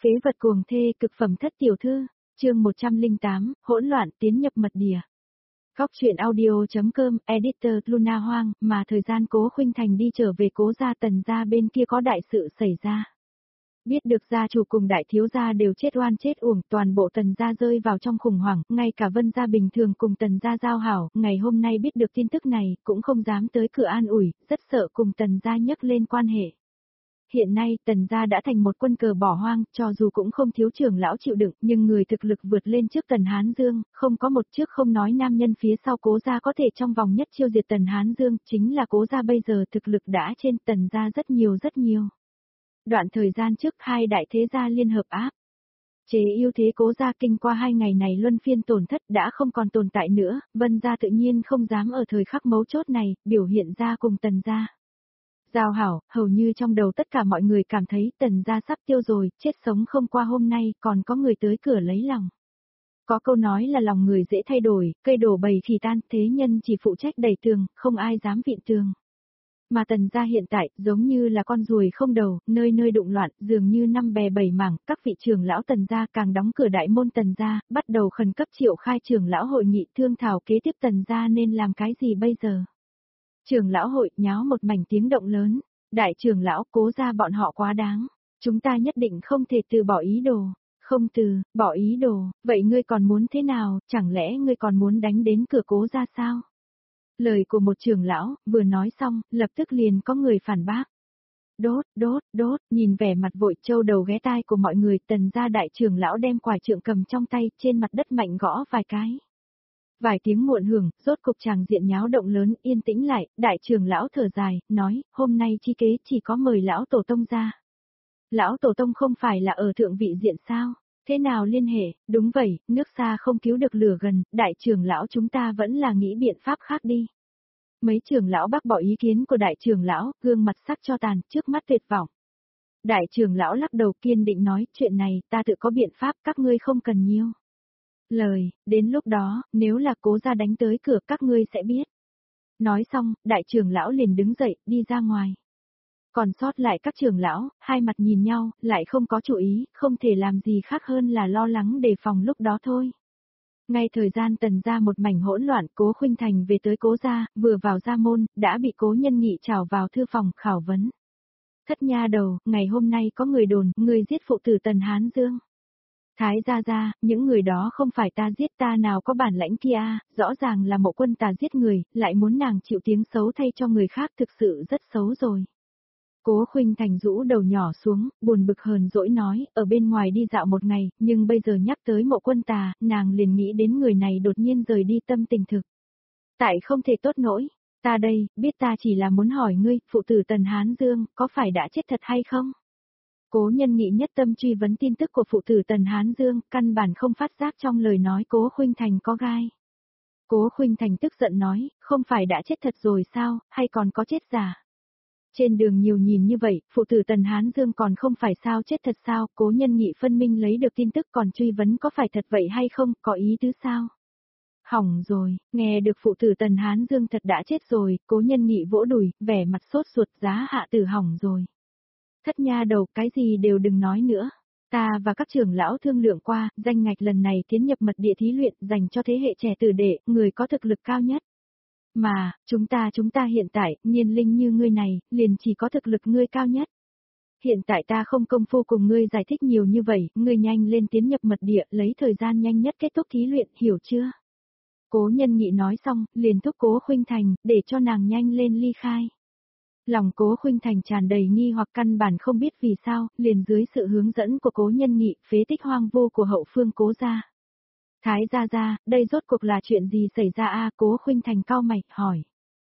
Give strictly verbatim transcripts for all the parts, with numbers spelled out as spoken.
Phế vật cuồng thê cực phẩm thất tiểu thư, chương một trăm lẻ tám, hỗn loạn tiến nhập mật địa. Góc truyện audio.com, editor Luna Hoang, mà thời gian Cố Khuynh Thành đi trở về Cố gia Tần gia bên kia có đại sự xảy ra. Biết được gia chủ cùng đại thiếu gia đều chết oan chết uổng, toàn bộ Tần gia rơi vào trong khủng hoảng, ngay cả Vân gia bình thường cùng Tần gia giao hảo, ngày hôm nay biết được tin tức này, cũng không dám tới cửa an ủi, rất sợ cùng Tần gia nhấc lên quan hệ. Hiện nay Tần gia đã thành một quân cờ bỏ hoang, cho dù cũng không thiếu trưởng lão chịu đựng, nhưng người thực lực vượt lên trước Tần Hán Dương, không có một trước không nói nam nhân phía sau Cố gia có thể trong vòng nhất chiêu diệt Tần Hán Dương, chính là Cố gia bây giờ thực lực đã trên Tần gia rất nhiều rất nhiều. Đoạn thời gian trước hai đại thế gia liên hợp áp chế ưu thế Cố gia, kinh qua hai ngày này luân phiên tổn thất đã không còn tồn tại nữa, Vân gia tự nhiên không dám ở thời khắc mấu chốt này biểu hiện ra cùng Tần gia giao hảo, hầu như trong đầu tất cả mọi người cảm thấy Tần gia sắp tiêu rồi, chết sống không qua hôm nay còn có người tới cửa lấy lòng. Có câu nói là lòng người dễ thay đổi, cây đổ bầy thì tan, thế nhân chỉ phụ trách đẩy tường, không ai dám vịn tường. Mà Tần gia hiện tại giống như là con ruồi không đầu, nơi nơi đụng loạn, dường như năm bè bảy mảng, các vị trưởng lão Tần gia càng đóng cửa đại môn Tần gia, bắt đầu khẩn cấp triệu khai trưởng lão hội nghị thương thảo kế tiếp Tần gia nên làm cái gì bây giờ. Trưởng lão hội nháo một mảnh tiếng động lớn, đại trưởng lão Cố gia bọn họ quá đáng, chúng ta nhất định không thể từ bỏ ý đồ, không từ, bỏ ý đồ, vậy ngươi còn muốn thế nào, chẳng lẽ ngươi còn muốn đánh đến cửa Cố gia sao? Lời của một trưởng lão, vừa nói xong, lập tức liền có người phản bác. Đốt, đốt, đốt, nhìn vẻ mặt vội trâu đầu ghé tai của mọi người, Tần gia đại trưởng lão đem quải trượng cầm trong tay, trên mặt đất mạnh gõ vài cái. Vài tiếng muộn hưởng, rốt cục tràng diện nháo động lớn, yên tĩnh lại, đại trưởng lão thở dài, nói, hôm nay chi kế chỉ có mời lão tổ tông ra. Lão tổ tông không phải là ở thượng vị diện sao? Thế nào liên hệ? Đúng vậy, nước xa không cứu được lửa gần, đại trưởng lão chúng ta vẫn là nghĩ biện pháp khác đi. Mấy trưởng lão bác bỏ ý kiến của đại trưởng lão, gương mặt sắc cho tàn, trước mắt tuyệt vọng. Đại trưởng lão lắc đầu kiên định nói, chuyện này ta tự có biện pháp, các ngươi không cần nhiều lời, đến lúc đó, nếu là Cố gia đánh tới cửa các ngươi sẽ biết. Nói xong, đại trưởng lão liền đứng dậy, đi ra ngoài. Còn sót lại các trưởng lão, hai mặt nhìn nhau, lại không có chủ ý, không thể làm gì khác hơn là lo lắng đề phòng lúc đó thôi. Ngay thời gian Tần gia một mảnh hỗn loạn, Cố Khuynh Thành về tới Cố gia, vừa vào gia môn, đã bị Cố Nhân Nghị trảo vào thư phòng, khảo vấn. Thất nha đầu, ngày hôm nay có người đồn, người giết phụ tử Tần Hán Dương. Thái gia gia, những người đó không phải ta giết, ta nào có bản lãnh kia, rõ ràng là Mộ Quân ta giết người, lại muốn nàng chịu tiếng xấu thay cho người khác, thực sự rất xấu rồi. Cố Khuynh Thành rũ đầu nhỏ xuống, buồn bực hờn dỗi nói, ở bên ngoài đi dạo một ngày, nhưng bây giờ nhắc tới Mộ Quân tà, nàng liền nghĩ đến người này đột nhiên rời đi, tâm tình thực tại không thể tốt nổi. Ta đây, biết ta chỉ là muốn hỏi ngươi, phụ tử Tần Hán Dương, có phải đã chết thật hay không? Cố Nhân Nghị nhất tâm truy vấn tin tức của phụ tử Tần Hán Dương, căn bản không phát giác trong lời nói Cố Khuynh Thành có gai. Cố Khuynh Thành tức giận nói, không phải đã chết thật rồi sao, hay còn có chết giả? Trên đường nhiều nhìn như vậy, phụ tử Tần Hán Dương còn không phải sao chết thật sao? Cố Nhân Nghị phân minh lấy được tin tức còn truy vấn có phải thật vậy hay không, có ý tứ sao? Hỏng rồi, nghe được phụ tử Tần Hán Dương thật đã chết rồi, Cố Nhân Nghị vỗ đùi, vẻ mặt sốt ruột, giá hạ tử hỏng rồi. Thất nha đầu, cái gì đều đừng nói nữa. Ta và các trưởng lão thương lượng qua, danh ngạch lần này tiến nhập mật địa thí luyện dành cho thế hệ trẻ tử đệ, người có thực lực cao nhất. Mà, chúng ta chúng ta hiện tại, niên linh như ngươi này, liền chỉ có thực lực ngươi cao nhất. Hiện tại ta không công phu cùng ngươi giải thích nhiều như vậy, ngươi nhanh lên tiến nhập mật địa, lấy thời gian nhanh nhất kết thúc thí luyện, hiểu chưa? Cố Nhân Nghị nói xong, liền thúc Cố Khuynh Thành, để cho nàng nhanh lên ly khai. Lòng Cố Khuynh Thành tràn đầy nghi hoặc căn bản không biết vì sao, liền dưới sự hướng dẫn của Cố Nhân Nghị, phế tích hoang vu của hậu phương Cố gia. Thái gia gia, đây rốt cuộc là chuyện gì xảy ra a? Cố Khuynh Thành cau mày, hỏi.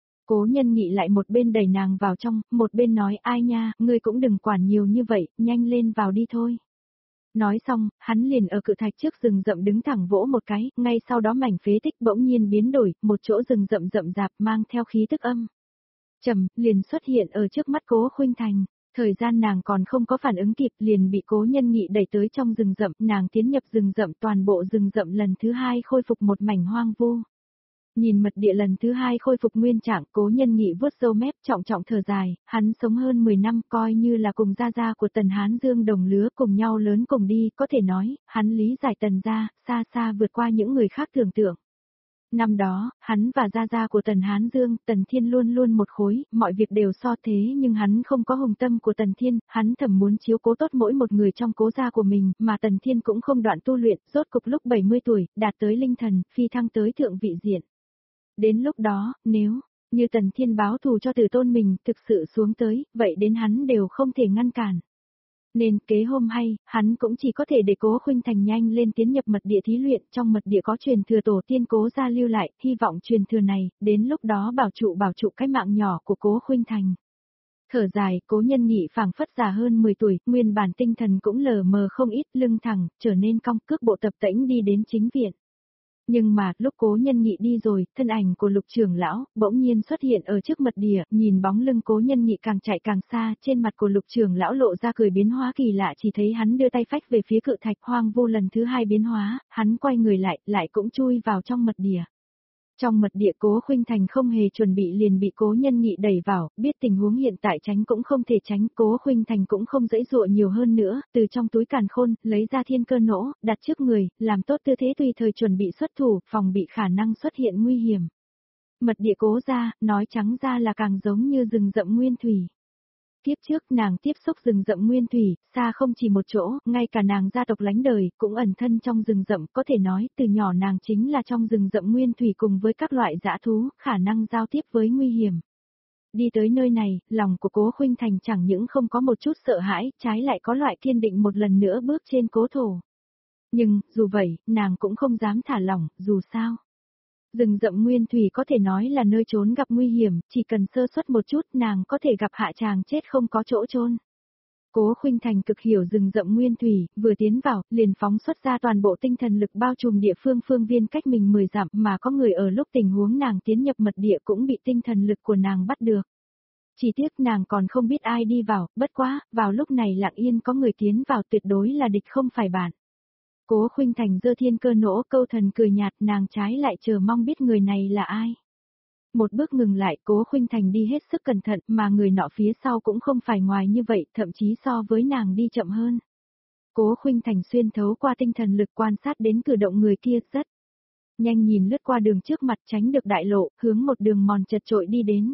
Cố Nhân Nghị lại một bên đẩy nàng vào trong, một bên nói, ai nha, ngươi cũng đừng quản nhiều như vậy, nhanh lên vào đi thôi. Nói xong, hắn liền ở cự thạch trước rừng rậm đứng thẳng vỗ một cái, ngay sau đó mảnh phế tích bỗng nhiên biến đổi, một chỗ rừng rậm rậm rạp mang theo khí tức âm trầm, liền xuất hiện ở trước mắt Cố Khuynh Thành. Thời gian nàng còn không có phản ứng kịp, liền bị Cố Nhân Nghị đẩy tới trong rừng rậm, nàng tiến nhập rừng rậm, toàn bộ rừng rậm lần thứ hai khôi phục một mảnh hoang vu. Nhìn mật địa lần thứ hai khôi phục nguyên trạng, Cố Nhân Nghị vuốt râu mép trọng trọng thở dài, hắn sống hơn mười năm coi như là cùng gia gia của Tần Hán Dương đồng lứa cùng nhau lớn cùng đi, có thể nói, hắn lý giải Tần gia, xa xa vượt qua những người khác tưởng tượng. Năm đó, hắn và gia gia của Tần Hán Dương, Tần Thiên luôn luôn một khối, mọi việc đều so thế nhưng hắn không có hùng tâm của Tần Thiên, hắn thầm muốn chiếu cố tốt mỗi một người trong cố gia của mình, mà Tần Thiên cũng không đoạn tu luyện, rốt cục lúc bảy mươi tuổi, đạt tới linh thần, phi thăng tới thượng vị diện. Đến lúc đó, nếu, như Tần Thiên báo thù cho tử tôn mình, thực sự xuống tới, vậy đến hắn đều không thể ngăn cản. Nên kế hôm hay, hắn cũng chỉ có thể để Cố Khuynh Thành nhanh lên tiến nhập mật địa thí luyện, trong mật địa có truyền thừa tổ tiên Cố gia lưu lại, hy vọng truyền thừa này, đến lúc đó bảo trụ bảo trụ cái mạng nhỏ của Cố Khuynh Thành. Thở dài, Cố Nhân Nghị phảng phất già hơn mười tuổi, nguyên bản tinh thần cũng lờ mờ không ít, lưng thẳng, trở nên cong, cước bộ tập tễnh đi đến chính viện. Nhưng mà, lúc Cố Nhân Nghị đi rồi, thân ảnh của Lục trưởng lão, bỗng nhiên xuất hiện ở trước mật địa, nhìn bóng lưng Cố Nhân Nghị càng chạy càng xa, trên mặt của Lục trưởng lão lộ ra cười biến hóa kỳ lạ, chỉ thấy hắn đưa tay phách về phía cự thạch hoang vu lần thứ hai biến hóa, hắn quay người lại, lại cũng chui vào trong mật địa. Trong mật địa Cố Khuynh Thành không hề chuẩn bị liền bị Cố Nhân Nghị đẩy vào, biết tình huống hiện tại tránh cũng không thể tránh, Cố Khuynh Thành cũng không dãy dụa nhiều hơn nữa, từ trong túi càn khôn, lấy ra thiên cơ nỗ, đặt trước người, làm tốt tư thế tùy thời chuẩn bị xuất thủ, phòng bị khả năng xuất hiện nguy hiểm. Mật địa Cố gia, nói trắng ra là càng giống như rừng rậm nguyên thủy. Tiếp trước nàng tiếp xúc rừng rậm nguyên thủy, xa không chỉ một chỗ, ngay cả nàng gia tộc lánh đời, cũng ẩn thân trong rừng rậm, có thể nói, từ nhỏ nàng chính là trong rừng rậm nguyên thủy cùng với các loại dã thú, khả năng giao tiếp với nguy hiểm. Đi tới nơi này, lòng của Cố Khuynh Thành chẳng những không có một chút sợ hãi, trái lại có loại kiên định một lần nữa bước trên cố thổ. Nhưng, dù vậy, nàng cũng không dám thả lỏng, dù sao. Rừng rậm nguyên thủy có thể nói là nơi trốn gặp nguy hiểm, chỉ cần sơ suất một chút nàng có thể gặp hạ tràng chết không có chỗ chôn. Cố Khuynh Thành cực hiểu rừng rậm nguyên thủy, vừa tiến vào, liền phóng xuất ra toàn bộ tinh thần lực bao trùm địa phương phương viên cách mình mười dặm mà có người ở lúc tình huống nàng tiến nhập mật địa cũng bị tinh thần lực của nàng bắt được. Chỉ tiếc nàng còn không biết ai đi vào, bất quá, vào lúc này lặng yên có người tiến vào tuyệt đối là địch không phải bạn. Cố Khuynh Thành giơ thiên cơ nỗ câu thần cười nhạt nàng trái lại chờ mong biết người này là ai. Một bước ngừng lại Cố Khuynh Thành đi hết sức cẩn thận mà người nọ phía sau cũng không phải ngoài như vậy thậm chí so với nàng đi chậm hơn. Cố Khuynh Thành xuyên thấu qua tinh thần lực quan sát đến cử động người kia rất nhanh nhìn lướt qua đường trước mặt tránh được đại lộ hướng một đường mòn chật trội đi đến.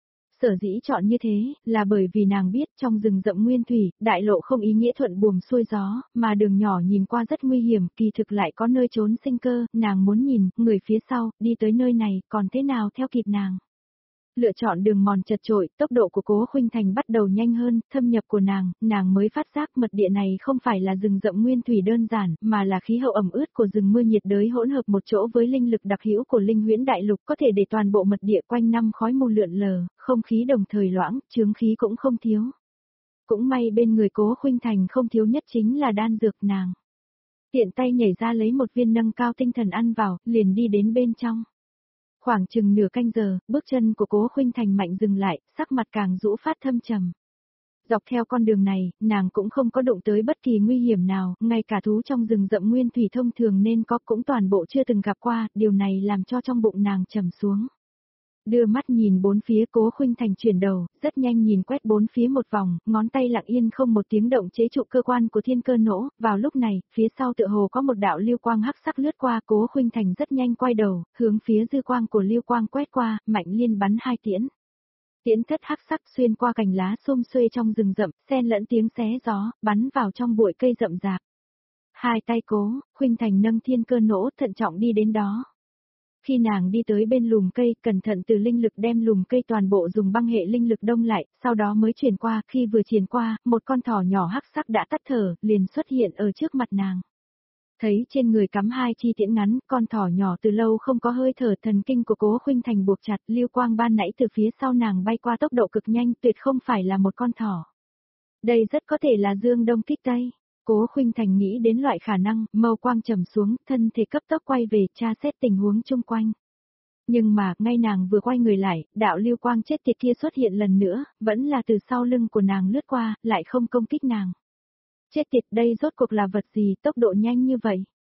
Sở dĩ chọn như thế, là bởi vì nàng biết trong rừng rậm nguyên thủy, đại lộ không ý nghĩa thuận buồm xuôi gió, mà đường nhỏ nhìn qua rất nguy hiểm, kỳ thực lại có nơi trốn sinh cơ, nàng muốn nhìn, người phía sau, đi tới nơi này, còn thế nào theo kịp nàng. Lựa chọn đường mòn chật trội, tốc độ của Cố Khuynh Thành bắt đầu nhanh hơn, thâm nhập của nàng, nàng mới phát giác mật địa này không phải là rừng rậm nguyên thủy đơn giản, mà là khí hậu ẩm ướt của rừng mưa nhiệt đới hỗn hợp một chỗ với linh lực đặc hữu của linh huyễn đại lục có thể để toàn bộ mật địa quanh năm khói mù lượn lờ, không khí đồng thời loãng, chướng khí cũng không thiếu. Cũng may bên người Cố Khuynh Thành không thiếu nhất chính là đan dược nàng. Tiện tay nhảy ra lấy một viên nâng cao tinh thần ăn vào, liền đi đến bên trong. Khoảng chừng nửa canh giờ, bước chân của Cố Khuynh Thành mạnh dừng lại, sắc mặt càng rũ phát thâm trầm. Dọc theo con đường này, nàng cũng không có đụng tới bất kỳ nguy hiểm nào, ngay cả thú trong rừng rậm nguyên thủy thông thường nên có cũng toàn bộ chưa từng gặp qua, điều này làm cho trong bụng nàng trầm xuống. Đưa mắt nhìn bốn phía Cố Khuynh Thành chuyển đầu, rất nhanh nhìn quét bốn phía một vòng, ngón tay lặng yên không một tiếng động chế trụ cơ quan của thiên cơ nỗ, vào lúc này, phía sau tựa hồ có một đạo lưu quang hắc sắc lướt qua Cố Khuynh Thành rất nhanh quay đầu, hướng phía dư quang của lưu quang quét qua, mạnh liên bắn hai tiễn. Tiễn thất hắc sắc xuyên qua cành lá xum xuê trong rừng rậm, xen lẫn tiếng xé gió, bắn vào trong bụi cây rậm rạp. Hai tay Cố Khuynh Thành nâng thiên cơ nỗ thận trọng đi đến đó. Khi nàng đi tới bên lùm cây, cẩn thận từ linh lực đem lùm cây toàn bộ dùng băng hệ linh lực đông lại, sau đó mới chuyển qua, khi vừa chuyển qua, một con thỏ nhỏ hắc sắc đã tắt thở, liền xuất hiện ở trước mặt nàng. Thấy trên người cắm hai chi tiễn ngắn, con thỏ nhỏ từ lâu không có hơi thở, thần kinh của Cố Khuynh Thành buộc chặt, lưu quang ban nãy từ phía sau nàng bay qua tốc độ cực nhanh, tuyệt không phải là một con thỏ. Đây rất có thể là Dương Đông kích Tây. Cố Khuynh Thành nghĩ đến loại khả năng, mâu quang trầm xuống, thân thể cấp tốc quay về tra xét tình huống chung quanh. Nhưng mà, ngay nàng vừa quay người lại, đạo lưu quang chết tiệt kia xuất hiện lần nữa, vẫn là từ sau lưng của nàng lướt qua, lại không công kích nàng. Chết tiệt đây rốt cuộc là vật gì, tốc độ nhanh như vậy?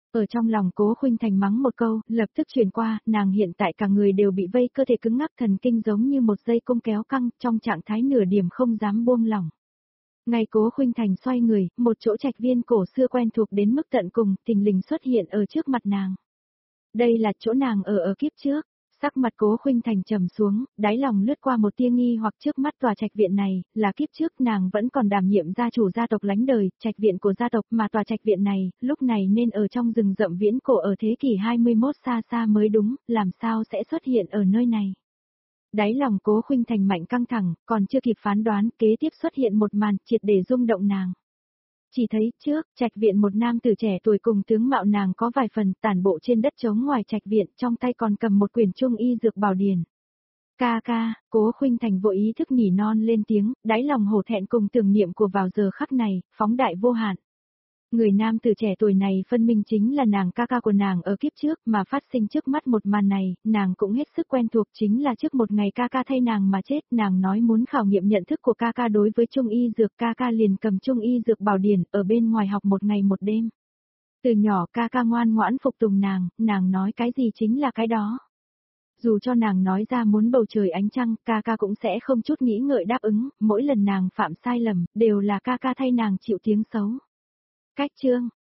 Ở trong lòng Cố Khuynh Thành mắng một câu, lập tức truyền qua, nàng hiện tại cả người đều bị vây, cơ thể cứng ngắc, thần kinh giống như một dây cung kéo căng, trong trạng thái nửa điểm không dám buông lỏng. Ngay Cố Khuynh Thành xoay người, một chỗ trạch viên cổ xưa quen thuộc đến mức tận cùng, thình lình xuất hiện ở trước mặt nàng. Đây là chỗ nàng ở ở kiếp trước. Sắc mặt Cố Khuynh Thành trầm xuống, đáy lòng lướt qua một tia nghi hoặc, trước mắt tòa trạch viện này, là kiếp trước nàng vẫn còn đảm nhiệm gia chủ gia tộc lánh đời, trạch viện của gia tộc, mà tòa trạch viện này, lúc này nên ở trong rừng rậm viễn cổ ở thế kỷ hai mươi mốt xa xa mới đúng, làm sao sẽ xuất hiện ở nơi này. Đáy lòng Cố Khuynh Thành mạnh căng thẳng, còn chưa kịp phán đoán, kế tiếp xuất hiện một màn triệt để rung động nàng. Chỉ thấy, trước, trạch viện một nam tử trẻ tuổi cùng tướng mạo nàng có vài phần, tản bộ trên đất trống ngoài trạch viện, trong tay còn cầm một quyển trung y dược bảo điển. Ca ca, Cố Khuynh Thành vội ý thức nỉ non lên tiếng, đáy lòng hổ thẹn cùng tưởng niệm của vào giờ khắc này, phóng đại vô hạn. Người nam tử trẻ tuổi này phân minh chính là nàng ca ca của nàng ở kiếp trước, mà phát sinh trước mắt một màn này, nàng cũng hết sức quen thuộc, chính là trước một ngày ca ca thay nàng mà chết, nàng nói muốn khảo nghiệm nhận thức của ca ca đối với trung y dược, ca ca liền cầm trung y dược bảo điển ở bên ngoài học một ngày một đêm. Từ nhỏ ca ca ngoan ngoãn phục tùng nàng, nàng nói cái gì chính là cái đó. Dù cho nàng nói ra muốn bầu trời ánh trăng, ca ca cũng sẽ không chút nghĩ ngợi đáp ứng, mỗi lần nàng phạm sai lầm, đều là ca ca thay nàng chịu tiếng xấu. Cách chương